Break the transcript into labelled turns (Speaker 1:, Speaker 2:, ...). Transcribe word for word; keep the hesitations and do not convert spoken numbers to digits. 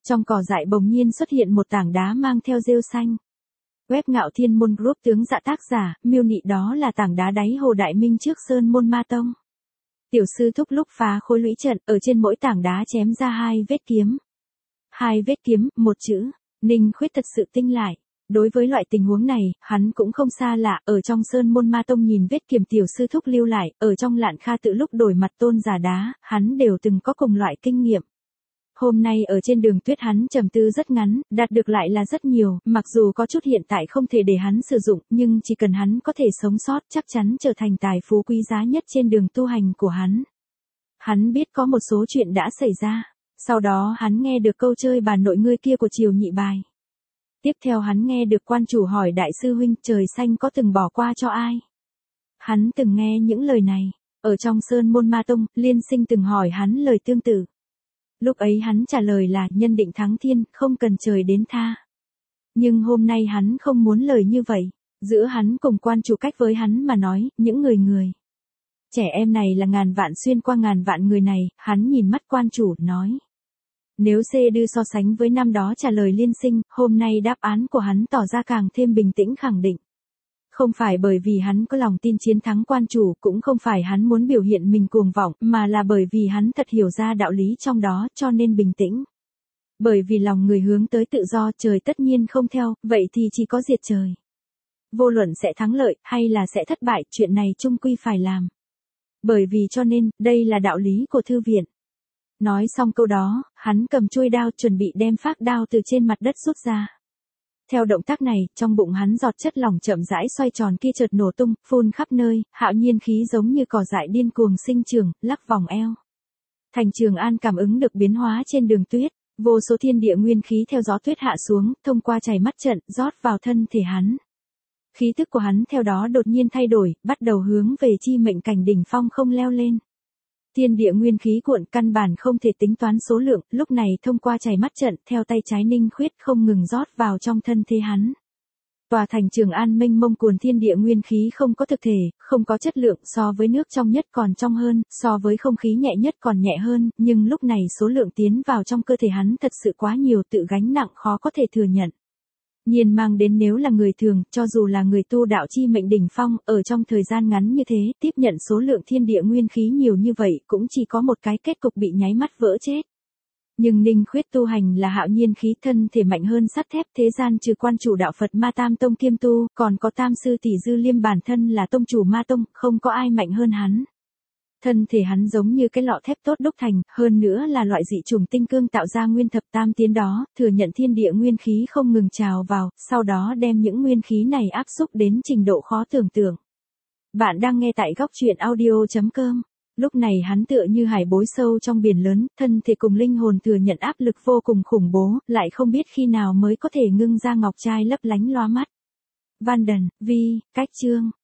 Speaker 1: Trong cỏ dại bỗng nhiên xuất hiện một tảng đá mang theo rêu xanh. Web Ngạo Thiên Môn Group tướng dạ tác giả, miêu nị đó là tảng đá đáy hồ Đại Minh trước Sơn Môn Ma Tông. Tiểu sư thúc lúc phá khối lũy trận, ở trên mỗi tảng đá chém ra hai vết kiếm. Hai vết kiếm, một chữ, Ninh Khuyết thật sự tinh lại. Đối với loại tình huống này, hắn cũng không xa lạ, ở trong Sơn Môn Ma Tông nhìn vết kiếm tiểu sư thúc lưu lại, ở trong Lạn Kha tự lúc đổi mặt tôn giả đá, hắn đều từng có cùng loại kinh nghiệm. Hôm nay ở trên đường tuyết hắn trầm tư rất ngắn, đạt được lại là rất nhiều, mặc dù có chút hiện tại không thể để hắn sử dụng, nhưng chỉ cần hắn có thể sống sót chắc chắn trở thành tài phú quý giá nhất trên đường tu hành của hắn. Hắn biết có một số chuyện đã xảy ra, sau đó hắn nghe được câu chơi bà nội ngươi kia của Triều Nhị Bài. Tiếp theo hắn nghe được quan chủ hỏi đại sư huynh trời xanh có từng bỏ qua cho ai. Hắn từng nghe những lời này, ở trong Sơn Môn Ma Tông, Liên Sinh từng hỏi hắn lời tương tự. Lúc ấy hắn trả lời là nhân định thắng thiên, không cần trời đến tha. Nhưng hôm nay hắn không muốn lời như vậy, giữa hắn cùng quan chủ cách với hắn mà nói, những người người. Trẻ em này là ngàn vạn xuyên qua ngàn vạn người này, hắn nhìn mắt quan chủ, nói. Nếu C đưa so sánh với năm đó trả lời Liên Sinh, hôm nay đáp án của hắn tỏ ra càng thêm bình tĩnh khẳng định. Không phải bởi vì hắn có lòng tin chiến thắng quan chủ, cũng không phải hắn muốn biểu hiện mình cuồng vọng, mà là bởi vì hắn thật hiểu ra đạo lý trong đó, cho nên bình tĩnh. Bởi vì lòng người hướng tới tự do, trời tất nhiên không theo, vậy thì chỉ có diệt trời. Vô luận sẽ thắng lợi, hay là sẽ thất bại, chuyện này chung quy phải làm. Bởi vì cho nên, đây là đạo lý của thư viện. Nói xong câu đó, hắn cầm chuôi đao chuẩn bị đem phác đao từ trên mặt đất rút ra. Theo động tác này, trong bụng hắn giọt chất lỏng chậm rãi xoay tròn kia chợt nổ tung, phun khắp nơi, hạo nhiên khí giống như cỏ dại điên cuồng sinh trưởng, lắc vòng eo. Thành Trường An cảm ứng được biến hóa trên đường tuyết, vô số thiên địa nguyên khí theo gió tuyết hạ xuống, thông qua chảy mắt trận, rót vào thân thể hắn. Khí tức của hắn theo đó đột nhiên thay đổi, bắt đầu hướng về chi mệnh cảnh đỉnh phong không leo lên. Thiên địa nguyên khí cuộn căn bản không thể tính toán số lượng, lúc này thông qua chảy mắt trận, theo tay trái Ninh Khuyết không ngừng rót vào trong thân thể hắn. Tòa thành Trường An mênh mông cuồn thiên địa nguyên khí không có thực thể, không có chất lượng, so với nước trong nhất còn trong hơn, so với không khí nhẹ nhất còn nhẹ hơn, nhưng lúc này số lượng tiến vào trong cơ thể hắn thật sự quá nhiều, tự gánh nặng khó có thể thừa nhận. Nhiên mang đến nếu là người thường, cho dù là người tu đạo chi mệnh đỉnh phong, ở trong thời gian ngắn như thế, tiếp nhận số lượng thiên địa nguyên khí nhiều như vậy, cũng chỉ có một cái kết cục bị nháy mắt vỡ chết. Nhưng Ninh Khuyết tu hành là hạo nhiên khí, thân thể mạnh hơn sắt thép, thế gian trừ quan chủ đạo Phật Ma Tam Tông kiêm tu, còn có Tam Sư Tỷ Dư Liêm bản thân là tông chủ Ma Tông, không có ai mạnh hơn hắn. Thân thể hắn giống như cái lọ thép tốt đúc thành, hơn nữa là loại dị chủng tinh cương tạo ra nguyên thập tam tiến đó, thừa nhận thiên địa nguyên khí không ngừng trào vào, sau đó đem những nguyên khí này áp xúc đến trình độ khó tưởng tượng. Bạn đang nghe tại góc truyện audio chấm com. Lúc này hắn tựa như hải bối sâu trong biển lớn, thân thể cùng linh hồn thừa nhận áp lực vô cùng khủng bố, lại không biết khi nào mới có thể ngưng ra ngọc trai lấp lánh loa mắt. Văn Đần, Vi, Cách Chương.